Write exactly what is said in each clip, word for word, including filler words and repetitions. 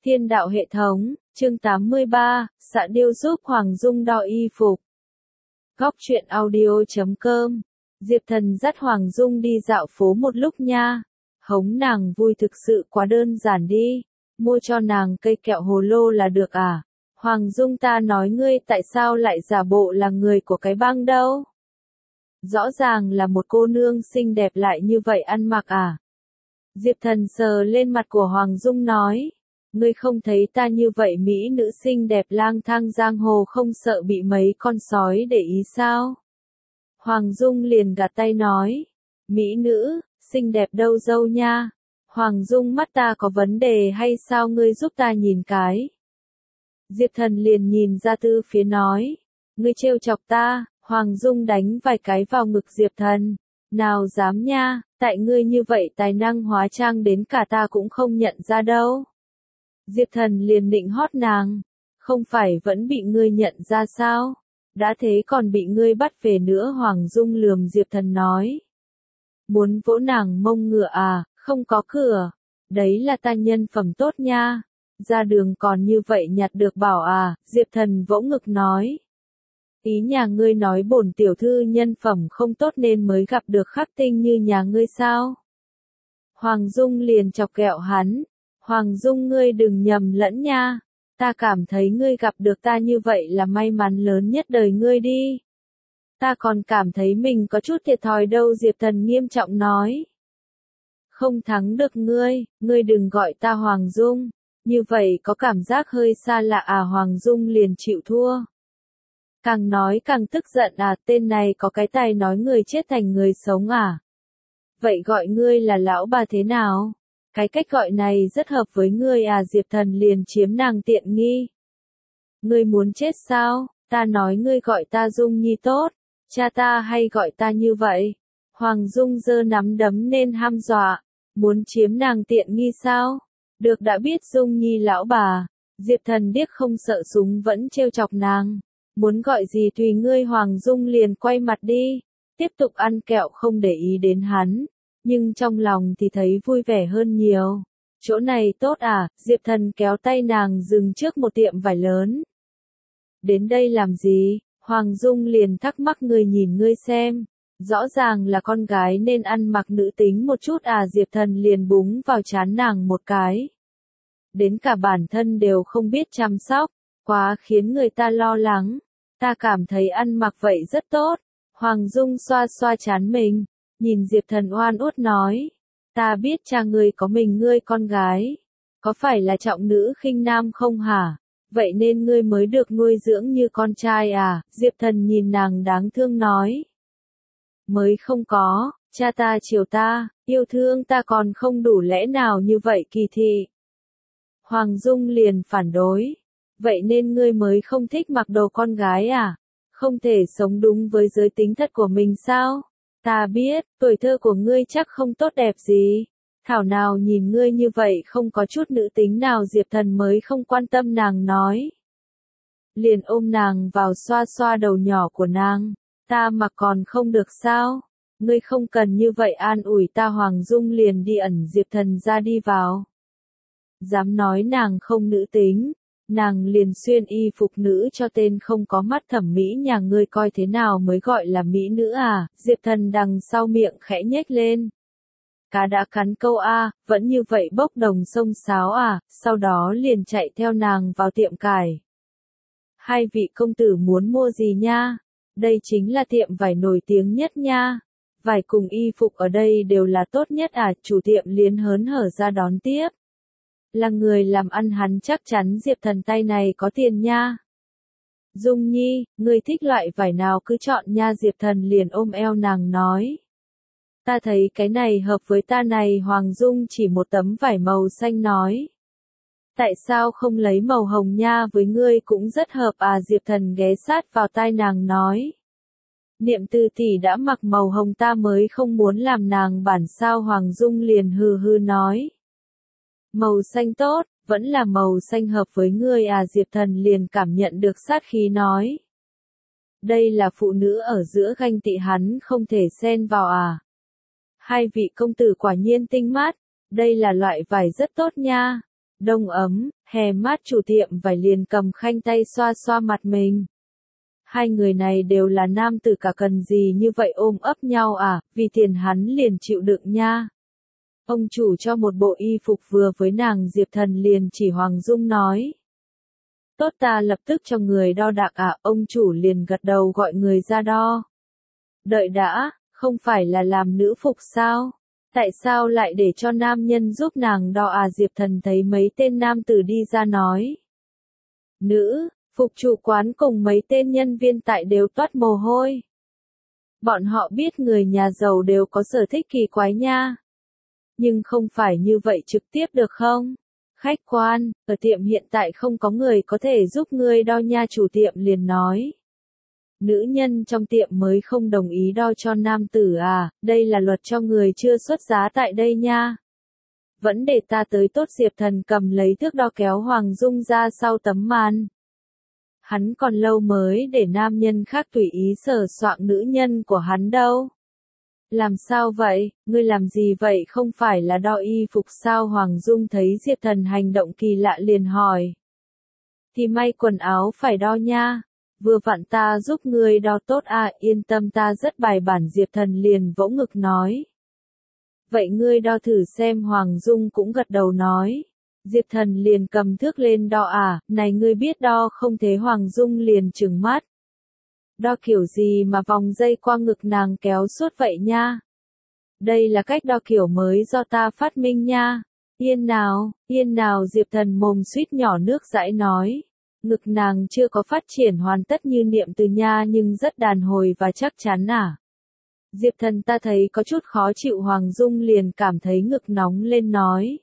Thiên đạo hệ thống, chương tám mươi ba, Xạ Điêu giúp Hoàng Dung đo y phục. Góc truyện audio chấm com. Diệp Thần dắt Hoàng Dung đi dạo phố một lúc nha. Hống nàng vui thực sự quá đơn giản đi. Mua cho nàng cây kẹo hồ lô là được à? Hoàng Dung, ta nói ngươi tại sao lại giả bộ là người của cái băng đâu? Rõ ràng là một cô nương xinh đẹp lại như vậy ăn mặc à? Diệp Thần sờ lên mặt của Hoàng Dung nói. Ngươi không thấy ta như vậy mỹ nữ xinh đẹp lang thang giang hồ không sợ bị mấy con sói để ý sao? Hoàng Dung liền gạt tay nói. Mỹ nữ, xinh đẹp đâu dâu nha. Hoàng Dung, mắt ta có vấn đề hay sao, ngươi giúp ta nhìn cái. Diệp Thần liền nhìn ra từ phía nói. Ngươi trêu chọc ta. Hoàng Dung đánh vài cái vào ngực Diệp Thần. Nào dám nha, tại ngươi như vậy tài năng hóa trang đến cả ta cũng không nhận ra đâu. Diệp Thần liền định hót nàng. Không phải vẫn bị ngươi nhận ra sao? Đã thế còn bị ngươi bắt về nữa. Hoàng Dung lườm Diệp Thần nói. Muốn vỗ nàng mông ngựa à, không có cửa. Đấy là ta nhân phẩm tốt nha. Ra đường còn như vậy nhặt được bảo à, Diệp Thần vỗ ngực nói. Ý nhà ngươi nói bổn tiểu thư nhân phẩm không tốt nên mới gặp được khắc tinh như nhà ngươi sao? Hoàng Dung liền chọc ghẹo hắn. Hoàng Dung, ngươi đừng nhầm lẫn nha. Ta cảm thấy ngươi gặp được ta như vậy là may mắn lớn nhất đời ngươi đi. Ta còn cảm thấy mình có chút thiệt thòi đâu, Diệp Thần nghiêm trọng nói. Không thắng được ngươi, ngươi đừng gọi ta Hoàng Dung. Như vậy có cảm giác hơi xa lạ à? Hoàng Dung liền chịu thua. Càng nói càng tức giận à, tên này có cái tài nói người chết thành người sống à? Vậy gọi ngươi là lão bà thế nào? Cái cách gọi này rất hợp với ngươi à? Diệp Thần liền chiếm nàng tiện nghi. Ngươi muốn chết sao? Ta nói ngươi gọi ta Dung Nhi tốt. Cha ta hay gọi ta như vậy. Hoàng Dung giơ nắm đấm nên ham dọa. Muốn chiếm nàng tiện nghi sao? Được, đã biết Dung Nhi lão bà. Diệp Thần điếc không sợ súng vẫn trêu chọc nàng. Muốn gọi gì tùy ngươi. Hoàng Dung liền quay mặt đi. Tiếp tục ăn kẹo không để ý đến hắn. Nhưng trong lòng thì thấy vui vẻ hơn nhiều. Chỗ này tốt à? Diệp Thần kéo tay nàng dừng trước một tiệm vải lớn. Đến đây làm gì? Hoàng Dung liền thắc mắc. Người nhìn ngươi xem. Rõ ràng là con gái nên ăn mặc nữ tính một chút à? Diệp Thần liền búng vào trán nàng một cái. Đến cả bản thân đều không biết chăm sóc. Quá khiến người ta lo lắng. Ta cảm thấy ăn mặc vậy rất tốt. Hoàng Dung xoa xoa trán mình. Nhìn Diệp Thần oan uất nói. Ta biết cha ngươi có mình ngươi con gái. Có phải là trọng nữ khinh nam không hả? Vậy nên ngươi mới được nuôi dưỡng như con trai à? Diệp Thần nhìn nàng đáng thương nói. Mới không có, cha ta chiều ta, yêu thương ta còn không đủ lẽ nào như vậy kỳ thị. Hoàng Dung liền phản đối. Vậy nên ngươi mới không thích mặc đồ con gái à? Không thể sống đúng với giới tính thật của mình sao? Ta biết, tuổi thơ của ngươi chắc không tốt đẹp gì. Thảo nào nhìn ngươi như vậy không có chút nữ tính nào. Diệp Thần mới không quan tâm nàng nói. Liền ôm nàng vào xoa xoa đầu nhỏ của nàng. Ta mặc còn không được sao? Ngươi không cần như vậy an ủi ta. Hoàng Dung liền đi ẩn Diệp Thần ra đi vào. Dám nói nàng không nữ tính. Nàng liền xuyên y phục nữ cho tên không có mắt thẩm mỹ nhà ngươi coi thế nào mới gọi là mỹ nữ à? Diệp Thần đằng sau miệng khẽ nhếch lên. Cá đã cắn câu a, vẫn như vậy bốc đồng sông sáo à? Sau đó liền chạy theo nàng vào tiệm cài. Hai vị công tử muốn mua gì nha? Đây chính là tiệm vải nổi tiếng nhất nha. Vải cùng y phục ở đây đều là tốt nhất à? Chủ tiệm liền hớn hở ra đón tiếp. Là người làm ăn hắn chắc chắn Diệp Thần tay này có tiền nha. Dung Nhi, ngươi thích loại vải nào cứ chọn nha. Diệp Thần liền ôm eo nàng nói. Ta thấy cái này hợp với ta này. Hoàng Dung chỉ một tấm vải màu xanh nói. Tại sao không lấy màu hồng nha, với ngươi cũng rất hợp à? Diệp Thần ghé sát vào tai nàng nói. Niệm Tư tỷ đã mặc màu hồng ta mới không muốn làm nàng bản sao? Hoàng Dung liền hừ hừ nói. Màu xanh tốt, vẫn là màu xanh hợp với ngươi à? Diệp Thần liền cảm nhận được sát khí nói. Đây là phụ nữ ở giữa ganh tị hắn không thể xen vào à? Hai vị công tử quả nhiên tinh mắt, đây là loại vải rất tốt nha. Đông ấm, Hè mát chủ tiệm vải liền cầm khăn tay xoa xoa mặt mình. Hai người này đều là nam tử cả, cần gì như vậy ôm ấp nhau à, vì tiền hắn liền chịu đựng nha. Ông chủ cho một bộ y phục vừa với nàng, Diệp Thần liền chỉ Hoàng Dung nói. Tốt, ta lập tức cho người đo đạc à, ông chủ liền gật đầu gọi người ra đo. Đợi đã, không phải là làm nữ phục sao? Tại sao lại để cho nam nhân giúp nàng đo à? Diệp Thần thấy mấy tên nam tử đi ra nói. Nữ, phục chủ quán cùng mấy tên nhân viên tại đều toát mồ hôi. Bọn họ biết người nhà giàu đều có sở thích kỳ quái nha. Nhưng không phải như vậy trực tiếp được không? Khách quan, ở tiệm hiện tại không có người có thể giúp ngươi đo nha, chủ tiệm liền nói. Nữ nhân trong tiệm mới không đồng ý đo cho nam tử à, đây là luật cho người chưa xuất giá tại đây nha. Vẫn để ta tới tốt. Diệp Thần cầm lấy thước đo kéo Hoàng Dung ra sau tấm màn. Hắn còn lâu mới để nam nhân khác tùy ý sờ soạng nữ nhân của hắn đâu. Làm sao vậy, ngươi làm gì vậy, không phải là đo y phục sao? Hoàng Dung thấy Diệp Thần hành động kỳ lạ liền hỏi. Thì may quần áo phải đo nha. Vừa vặn ta giúp ngươi đo tốt à, yên tâm ta rất bài bản. Diệp Thần liền vỗ ngực nói. Vậy ngươi đo thử xem. Hoàng Dung cũng gật đầu nói. Diệp Thần liền cầm thước lên đo à, này ngươi biết đo không thế? Hoàng Dung liền trừng mắt. Đo kiểu gì mà vòng dây qua ngực nàng kéo suốt vậy nha? Đây là cách đo kiểu mới do ta phát minh nha. Yên nào, yên nào. Diệp Thần mồm suýt nhỏ nước dãi nói. Ngực nàng chưa có phát triển hoàn tất như niệm từ nha, nhưng rất đàn hồi và chắc chắn à. Diệp Thần ta thấy có chút khó chịu. Hoàng Dung liền cảm thấy ngực nóng lên nói.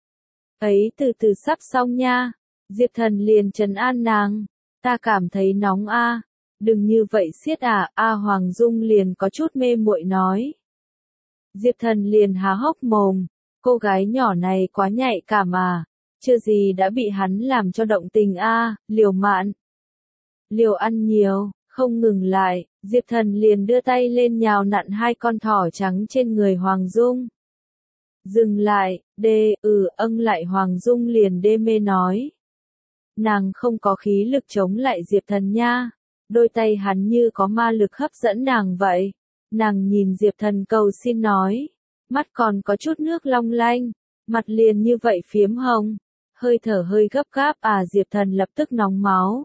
Ấy, từ từ sắp xong nha. Diệp Thần liền trấn an nàng. Ta cảm thấy nóng a. À. Đừng như vậy siết à, a à, Hoàng Dung liền có chút mê muội nói. Diệp Thần liền há hốc mồm. Cô gái nhỏ này quá nhạy cảm à. Chưa gì đã bị hắn làm cho động tình a, à, liều mạn. Liều ăn nhiều, không ngừng lại, Diệp Thần liền đưa tay lên nhào nặn hai con thỏ trắng trên người Hoàng Dung. Dừng lại, đê, ừ, âng lại. Hoàng Dung liền đê mê nói. Nàng không có khí lực chống lại Diệp Thần nha. Đôi tay hắn như có ma lực hấp dẫn nàng vậy. Nàng nhìn Diệp Thần cầu xin nói. Mắt còn có chút nước long lanh. Mặt liền như vậy phiếm hồng. Hơi thở hơi gấp gáp à. Diệp Thần lập tức nóng máu.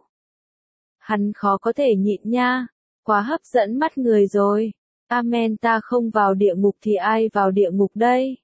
Hắn khó có thể nhịn nha. Quá hấp dẫn mắt người rồi. Amen, ta không vào địa ngục thì ai vào địa ngục đây?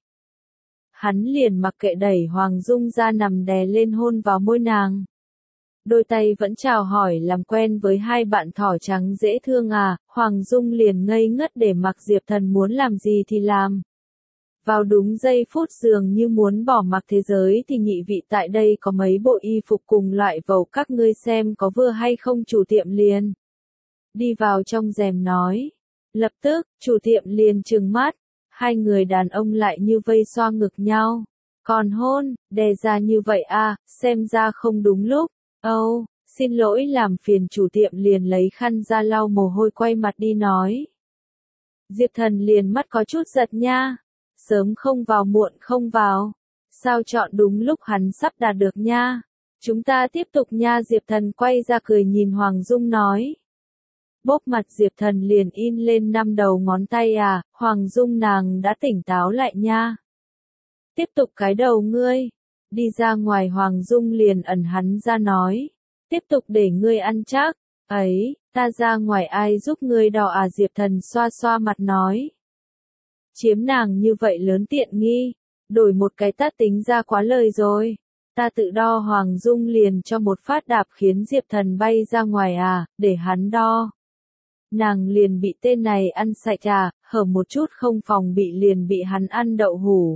Hắn liền mặc kệ đẩy Hoàng Dung ra nằm đè lên hôn vào môi nàng. Đôi tay vẫn chào hỏi làm quen với hai bạn thỏ trắng dễ thương à. Hoàng Dung liền ngây ngất để mặc Diệp Thần muốn làm gì thì làm. Vào đúng giây phút dường như muốn bỏ mặc thế giới thì nhị vị tại đây có mấy bộ y phục cùng loại vầu, các ngươi xem có vừa hay không? Chủ tiệm liền đi vào trong rèm nói. Lập tức, chủ tiệm liền trừng mắt. Hai người đàn ông lại như vây xoa ngực nhau. Còn hôn, đè ra như vậy à, xem ra không đúng lúc. Âu, oh, xin lỗi, làm phiền. Chủ tiệm liền lấy khăn ra lau mồ hôi quay mặt đi nói. Diệp Thần liền mắt có chút giật nha. Sớm không vào muộn không vào. Sao chọn đúng lúc hắn sắp đạt được nha. Chúng ta tiếp tục nha. Diệp Thần quay ra cười nhìn Hoàng Dung nói. Bốp mặt Diệp Thần liền in lên năm đầu ngón tay à. Hoàng Dung nàng đã tỉnh táo lại nha. Tiếp tục cái đầu ngươi. Đi ra ngoài. Hoàng Dung liền ẩn hắn ra nói. Tiếp tục để ngươi ăn chắc. Ấy, ta ra ngoài ai giúp ngươi đo à? Diệp Thần xoa xoa mặt nói. Chiếm nàng như vậy lớn tiện nghi. Đổi một cái tát tính ra quá lời rồi. Ta tự đo. Hoàng Dung liền cho một phát đạp khiến Diệp Thần bay ra ngoài à, để hắn đo. Nàng liền bị tên này ăn sạch à, hở một chút không phòng bị liền bị hắn ăn đậu hủ.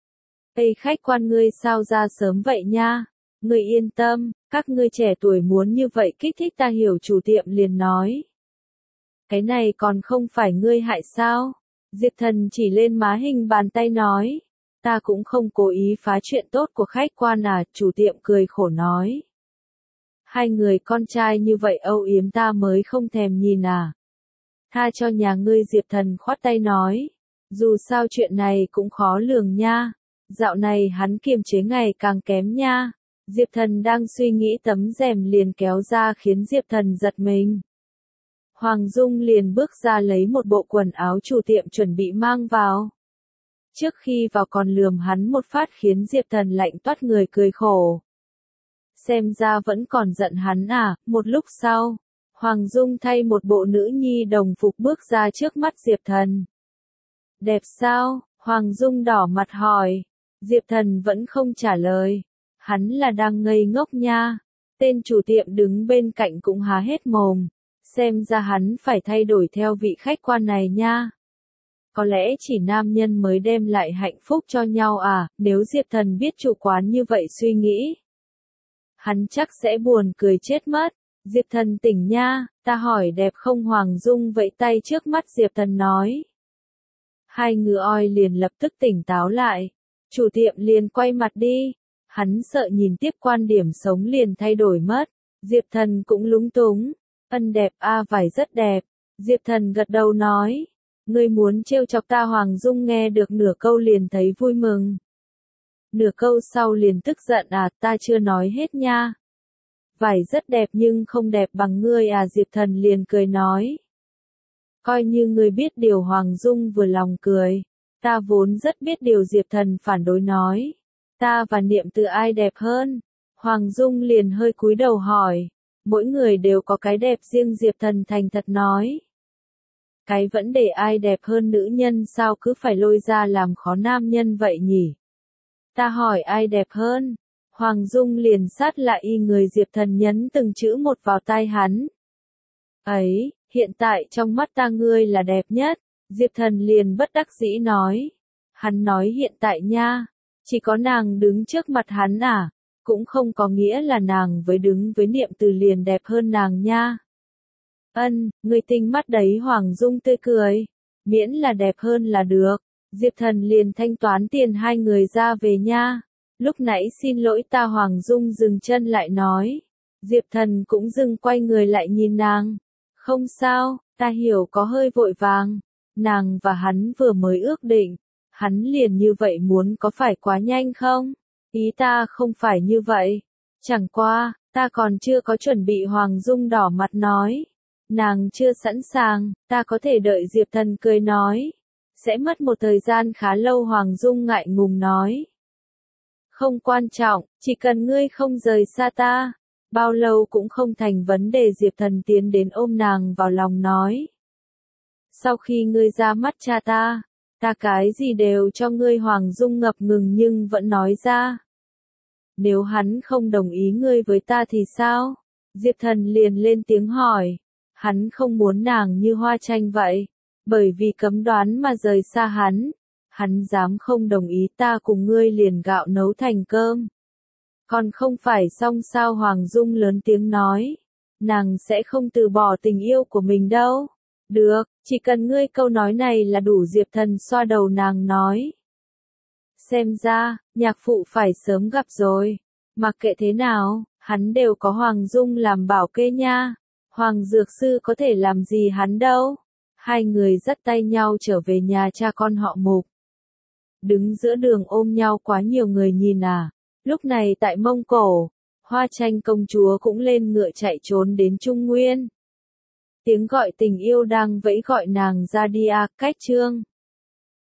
Ê khách quan, ngươi sao ra sớm vậy nha? Ngươi yên tâm, các ngươi trẻ tuổi muốn như vậy kích thích ta hiểu. Chủ tiệm liền nói. Cái này còn không phải ngươi hại sao? Diệp Thần chỉ lên má hình bàn tay nói. Ta cũng không cố ý phá chuyện tốt của khách quan à. Chủ tiệm cười khổ nói. Hai người con trai như vậy âu yếm ta mới không thèm nhìn à. Tha cho nhà ngươi. Diệp Thần khoát tay nói. Dù sao chuyện này cũng khó lường nha. Dạo này hắn kiềm chế ngày càng kém nha. Diệp Thần đang suy nghĩ tấm rèm liền kéo ra khiến Diệp Thần giật mình. Hoàng Dung liền bước ra lấy một bộ quần áo chủ tiệm chuẩn bị mang vào. Trước khi vào còn lườm hắn một phát khiến Diệp Thần lạnh toát người cười khổ. Xem ra vẫn còn giận hắn à, một lúc sau, Hoàng Dung thay một bộ nữ nhi đồng phục bước ra trước mắt Diệp Thần. Đẹp sao? Hoàng Dung đỏ mặt hỏi. Diệp Thần vẫn không trả lời. Hắn là đang ngây ngốc nha. Tên chủ tiệm đứng bên cạnh cũng há hết mồm. Xem ra hắn phải thay đổi theo vị khách quan này nha. Có lẽ chỉ nam nhân mới đem lại hạnh phúc cho nhau à, nếu Diệp Thần biết chủ quán như vậy suy nghĩ. Hắn chắc sẽ buồn cười chết mất. Diệp Thần tỉnh nha, ta hỏi đẹp không? Hoàng Dung vẫy tay trước mắt Diệp Thần nói. Hai ngựa oi liền lập tức tỉnh táo lại. Chủ tiệm liền quay mặt đi. Hắn sợ nhìn tiếp quan điểm sống liền thay đổi mất. Diệp Thần cũng lúng túng. Ân đẹp a à, vải rất đẹp. Diệp Thần gật đầu nói. Ngươi muốn trêu chọc ta? Hoàng Dung nghe được nửa câu liền thấy vui mừng. Nửa câu sau liền tức giận à, ta chưa nói hết nha. Vải rất đẹp nhưng không đẹp bằng ngươi à. Diệp Thần liền cười nói. Coi như ngươi biết điều. Hoàng Dung vừa lòng cười. Ta vốn rất biết điều. Diệp Thần phản đối nói. Ta và Niệm Từ ai đẹp hơn? Hoàng Dung liền hơi cúi đầu hỏi. Mỗi người đều có cái đẹp riêng. Diệp Thần thành thật nói. Cái vẫn để ai đẹp hơn nữ nhân sao cứ phải lôi ra làm khó nam nhân vậy nhỉ? Ta hỏi ai đẹp hơn? Hoàng Dung liền sát lại y người. Diệp Thần nhấn từng chữ một vào tai hắn. Ấy, hiện tại trong mắt ta ngươi là đẹp nhất. Diệp Thần liền bất đắc dĩ nói. Hắn nói hiện tại nha. Chỉ có nàng đứng trước mặt hắn à? Cũng không có nghĩa là nàng với đứng với Niệm Từ liền đẹp hơn nàng nha. Ân, ngươi tinh mắt đấy. Hoàng Dung tươi cười. Miễn là đẹp hơn là được. Diệp Thần liền thanh toán tiền hai người ra về nha. Lúc nãy xin lỗi ta. Hoàng Dung dừng chân lại nói. Diệp Thần cũng dừng quay người lại nhìn nàng. Không sao, ta hiểu có hơi vội vàng. Nàng và hắn vừa mới ước định. Hắn liền như vậy muốn có phải quá nhanh không? Ý ta không phải như vậy. Chẳng qua, ta còn chưa có chuẩn bị. Hoàng Dung đỏ mặt nói. Nàng chưa sẵn sàng, ta có thể đợi. Diệp Thần cười nói. Sẽ mất một thời gian khá lâu. Hoàng Dung ngại ngùng nói. Không quan trọng, chỉ cần ngươi không rời xa ta. Bao lâu cũng không thành vấn đề. Diệp Thần tiến đến ôm nàng vào lòng nói. Sau khi ngươi ra mắt cha ta, ta cái gì đều cho ngươi. Hoàng Dung ngập ngừng nhưng vẫn nói ra. Nếu hắn không đồng ý ngươi với ta thì sao? Diệp Thần liền lên tiếng hỏi. Hắn không muốn nàng như hoa tranh vậy. Bởi vì cấm đoán mà rời xa hắn. Hắn dám không đồng ý ta cùng ngươi liền gạo nấu thành cơm. Còn không phải xong sao? Hoàng Dung lớn tiếng nói. Nàng sẽ không từ bỏ tình yêu của mình đâu. Được, chỉ cần ngươi câu nói này là đủ. Diệp Thần xoa đầu nàng nói. Xem ra, nhạc phụ phải sớm gặp rồi. Mặc kệ thế nào, hắn đều có Hoàng Dung làm bảo kê nha. Hoàng Dược Sư có thể làm gì hắn đâu. Hai người dắt tay nhau trở về nhà cha con họ Mục. Đứng giữa đường ôm nhau quá nhiều người nhìn à. Lúc này tại Mông Cổ, Hoa Tranh công chúa cũng lên ngựa chạy trốn đến Trung Nguyên. Tiếng gọi tình yêu đang vẫy gọi nàng ra đi à. Cách chương